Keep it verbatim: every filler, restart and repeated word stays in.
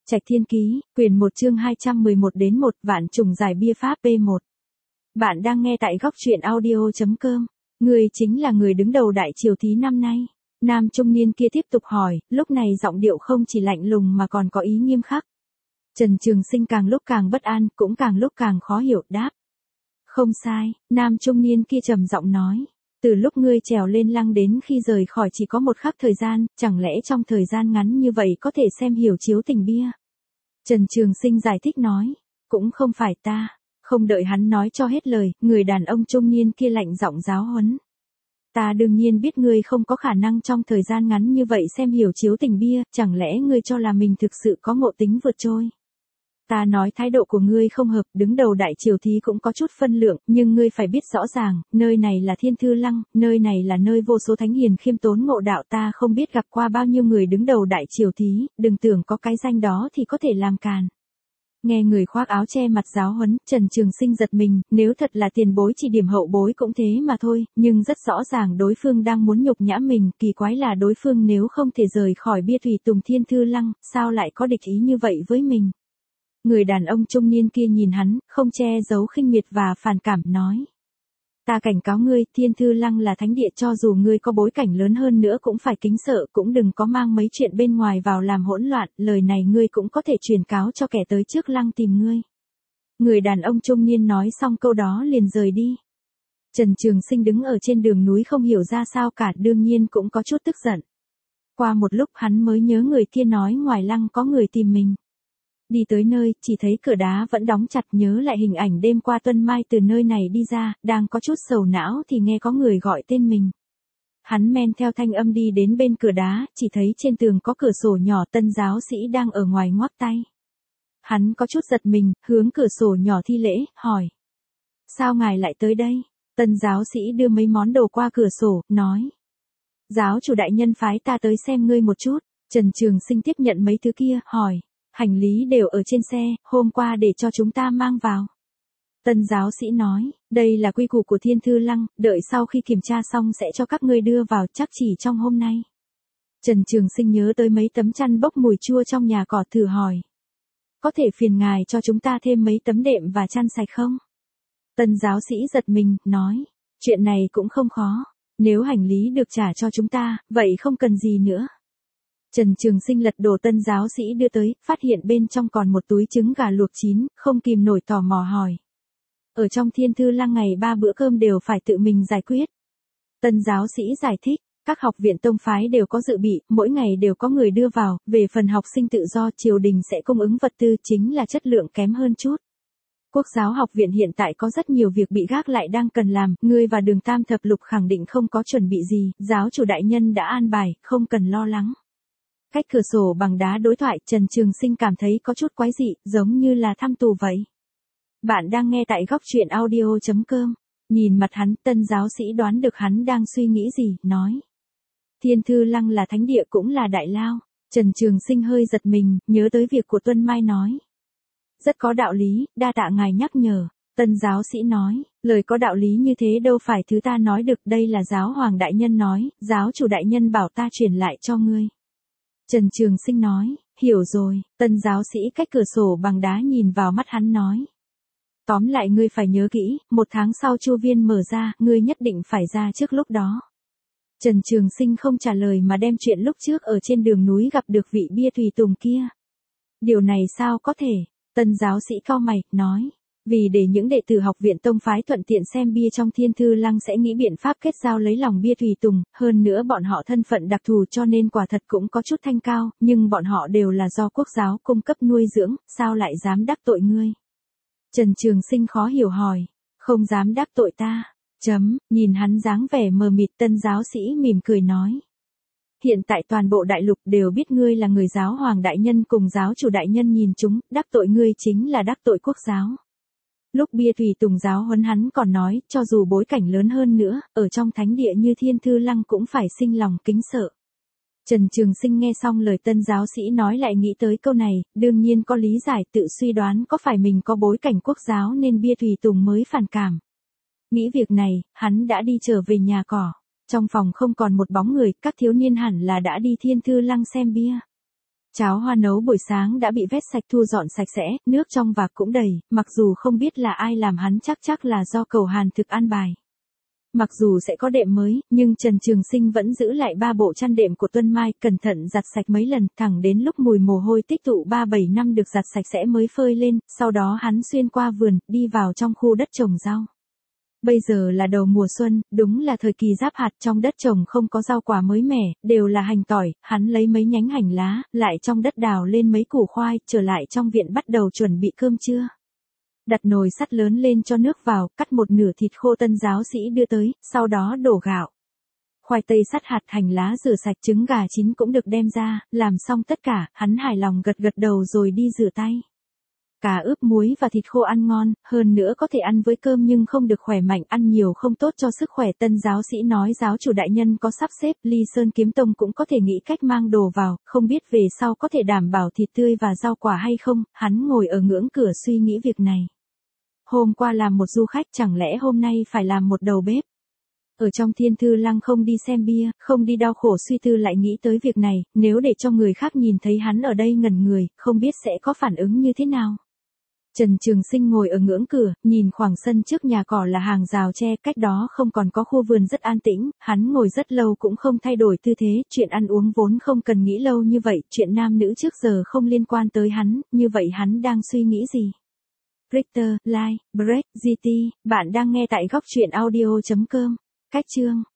Trạch Thiên Ký, quyển một chương hai trăm mười một đến một vạn trùng giải bia pháp P một. Bạn đang nghe tại góc truyện audio chấm com. Người chính là người đứng đầu đại triều thí năm nay. Nam trung niên kia tiếp tục hỏi, lúc này giọng điệu không chỉ lạnh lùng mà còn có ý nghiêm khắc. Trần Trường Sinh càng lúc càng bất an, cũng càng lúc càng khó hiểu, đáp. Không sai, nam trung niên kia trầm giọng nói. Từ lúc ngươi trèo lên lăng đến khi rời khỏi chỉ có một khắc thời gian, chẳng lẽ trong thời gian ngắn như vậy có thể xem hiểu chiếu tình bia? Trần Trường Sinh giải thích nói, cũng không phải ta. Không đợi hắn nói cho hết lời, người đàn ông trung niên kia lạnh giọng giáo huấn. Ta đương nhiên biết ngươi không có khả năng trong thời gian ngắn như vậy xem hiểu chiếu tình bia, chẳng lẽ ngươi cho là mình thực sự có ngộ tính vượt trôi? Ta nói thái độ của ngươi không hợp, đứng đầu đại triều thí cũng có chút phân lượng, nhưng ngươi phải biết rõ ràng, nơi này là Thiên Thư Lăng, nơi này là nơi vô số thánh hiền khiêm tốn ngộ đạo, ta không biết gặp qua bao nhiêu người đứng đầu đại triều thí, đừng tưởng có cái danh đó thì có thể làm càn. Nghe người khoác áo che mặt giáo huấn, Trần Trường Sinh giật mình, nếu thật là tiền bối chỉ điểm hậu bối cũng thế mà thôi, nhưng rất rõ ràng đối phương đang muốn nhục nhã mình, kỳ quái là đối phương nếu không thể rời khỏi bia thủy tùng Thiên Thư Lăng, sao lại có địch ý như vậy với mình? Người đàn ông trung niên kia nhìn hắn, không che giấu khinh miệt và phản cảm, nói. Ta cảnh cáo ngươi, Thiên Thư Lăng là thánh địa, cho dù ngươi có bối cảnh lớn hơn nữa cũng phải kính sợ, cũng đừng có mang mấy chuyện bên ngoài vào làm hỗn loạn, lời này ngươi cũng có thể truyền cáo cho kẻ tới trước lăng tìm ngươi. Người đàn ông trung niên nói xong câu đó liền rời đi. Trần Trường Sinh đứng ở trên đường núi không hiểu ra sao cả, đương nhiên cũng có chút tức giận. Qua một lúc hắn mới nhớ người kia nói ngoài lăng có người tìm mình. Đi tới nơi, chỉ thấy cửa đá vẫn đóng chặt, nhớ lại hình ảnh đêm qua Tuân Mai từ nơi này đi ra, đang có chút sầu não thì nghe có người gọi tên mình. Hắn men theo thanh âm đi đến bên cửa đá, chỉ thấy trên tường có cửa sổ nhỏ, Tân giáo sĩ đang ở ngoài ngoắc tay. Hắn có chút giật mình, hướng cửa sổ nhỏ thi lễ, hỏi. Sao ngài lại tới đây? Tân giáo sĩ đưa mấy món đồ qua cửa sổ, nói. Giáo chủ đại nhân phái ta tới xem ngươi một chút. Trần Trường Sinh tiếp nhận mấy thứ kia, hỏi. Hành lý đều ở trên xe, hôm qua để cho chúng ta mang vào. Tân giáo sĩ nói, đây là quy củ của Thiên Thư Lăng, đợi sau khi kiểm tra xong sẽ cho các ngươi đưa vào, chắc chỉ trong hôm nay. Trần Trường Sinh nhớ tới mấy tấm chăn bốc mùi chua trong nhà cỏ, thử hỏi. Có thể phiền ngài cho chúng ta thêm mấy tấm đệm và chăn sạch không? Tân giáo sĩ giật mình, nói, chuyện này cũng không khó, nếu hành lý được trả cho chúng ta, vậy không cần gì nữa. Trần Trường Sinh lật đồ tân giáo sĩ đưa tới, phát hiện bên trong còn một túi trứng gà luộc chín, không kìm nổi tò mò hỏi. Ở trong Thiên Thư Lăng ngày ba bữa cơm đều phải tự mình giải quyết. Tân giáo sĩ giải thích, các học viện tông phái đều có dự bị, mỗi ngày đều có người đưa vào, về phần học sinh tự do triều đình sẽ cung ứng vật tư, chính là chất lượng kém hơn chút. Quốc giáo học viện hiện tại có rất nhiều việc bị gác lại đang cần làm, ngươi và Đường Tam Thập Lục khẳng định không có chuẩn bị gì, giáo chủ đại nhân đã an bài, không cần lo lắng. Cách cửa sổ bằng đá đối thoại, Trần Trường Sinh cảm thấy có chút quái dị, giống như là thăm tù vậy. Bạn đang nghe tại góc truyện audio chấm com. Nhìn mặt hắn, tân giáo sĩ đoán được hắn đang suy nghĩ gì, nói. Thiên Thư Lăng là thánh địa cũng là đại lao. Trần Trường Sinh hơi giật mình, nhớ tới việc của Tuân Mai nói. Rất có đạo lý, đa tạ ngài nhắc nhở. Tân giáo sĩ nói, lời có đạo lý như thế đâu phải thứ ta nói được, đây là giáo hoàng đại nhân nói, giáo chủ đại nhân bảo ta truyền lại cho ngươi. Trần Trường Sinh nói, hiểu rồi. Tân giáo sĩ cách cửa sổ bằng đá nhìn vào mắt hắn nói. Tóm lại ngươi phải nhớ kỹ, một tháng sau chu viên mở ra, ngươi nhất định phải ra trước lúc đó. Trần Trường Sinh không trả lời mà đem chuyện lúc trước ở trên đường núi gặp được vị bia tùy tùng kia. Điều này sao có thể? Tân giáo sĩ cau mày, nói. Vì để những đệ tử học viện tông phái thuận tiện xem bia trong Thiên Thư Lăng sẽ nghĩ biện pháp kết giao lấy lòng bia tùy tùng, hơn nữa bọn họ thân phận đặc thù cho nên quả thật cũng có chút thanh cao, nhưng bọn họ đều là do quốc giáo cung cấp nuôi dưỡng, sao lại dám đắc tội ngươi? Trần Trường Sinh khó hiểu hỏi, không dám đắc tội ta, chấm, nhìn hắn dáng vẻ mờ mịt, tân giáo sĩ mỉm cười nói. Hiện tại toàn bộ đại lục đều biết ngươi là người giáo hoàng đại nhân cùng giáo chủ đại nhân nhìn chúng, đắc tội ngươi chính là đắc tội quốc giáo. Lúc bia tùy tùng giáo huấn hắn còn nói, cho dù bối cảnh lớn hơn nữa, ở trong thánh địa như Thiên Thư Lăng cũng phải sinh lòng kính sợ. Trần Trường Sinh nghe xong lời tân giáo sĩ nói lại nghĩ tới câu này, đương nhiên có lý giải, tự suy đoán có phải mình có bối cảnh quốc giáo nên bia tùy tùng mới phản cảm. Nghĩ việc này, hắn đã đi trở về nhà cỏ. Trong phòng không còn một bóng người, các thiếu niên hẳn là đã đi Thiên Thư Lăng xem bia. Cháo hoa nấu buổi sáng đã bị vét sạch thu dọn sạch sẽ, nước trong vạc cũng đầy, mặc dù không biết là ai làm hắn chắc chắc là do Cầu Hàn thực an bài. Mặc dù sẽ có đệm mới, nhưng Trần Trường Sinh vẫn giữ lại ba bộ chăn đệm của Tuân Mai, cẩn thận giặt sạch mấy lần, thẳng đến lúc mùi mồ hôi tích tụ ba bảy năm được giặt sạch sẽ mới phơi lên, sau đó hắn xuyên qua vườn, đi vào trong khu đất trồng rau. Bây giờ là đầu mùa xuân, đúng là thời kỳ giáp hạt, trong đất trồng không có rau quả mới mẻ, đều là hành tỏi, hắn lấy mấy nhánh hành lá, lại trong đất đào lên mấy củ khoai, trở lại trong viện bắt đầu chuẩn bị cơm trưa. Đặt nồi sắt lớn lên cho nước vào, cắt một nửa thịt khô Tân giáo sĩ đưa tới, sau đó đổ gạo. Khoai tây sắt hạt, hành lá rửa sạch, trứng gà chín cũng được đem ra, làm xong tất cả, hắn hài lòng gật gật đầu rồi đi rửa tay. Cà ướp muối và thịt khô ăn ngon, hơn nữa có thể ăn với cơm nhưng không được khỏe mạnh, ăn nhiều không tốt cho sức khỏe. Tân giáo sĩ nói giáo chủ đại nhân có sắp xếp, Ly Sơn Kiếm Tông cũng có thể nghĩ cách mang đồ vào, không biết về sau có thể đảm bảo thịt tươi và rau quả hay không, hắn ngồi ở ngưỡng cửa suy nghĩ việc này. Hôm qua làm một du khách, chẳng lẽ hôm nay phải làm một đầu bếp? Ở trong Thiên Thư Lăng không đi xem bia, không đi đau khổ suy tư lại nghĩ tới việc này, nếu để cho người khác nhìn thấy hắn ở đây ngẩn người, không biết sẽ có phản ứng như thế nào. Trần Trường Sinh ngồi ở ngưỡng cửa, nhìn khoảng sân trước nhà cỏ là hàng rào tre, cách đó không còn có khu vườn rất an tĩnh, hắn ngồi rất lâu cũng không thay đổi tư thế, chuyện ăn uống vốn không cần nghĩ lâu như vậy, chuyện nam nữ trước giờ không liên quan tới hắn, như vậy hắn đang suy nghĩ gì? Richter, Like, Break, giê tê, bạn đang nghe tại góc truyện audio chấm com. Cách chương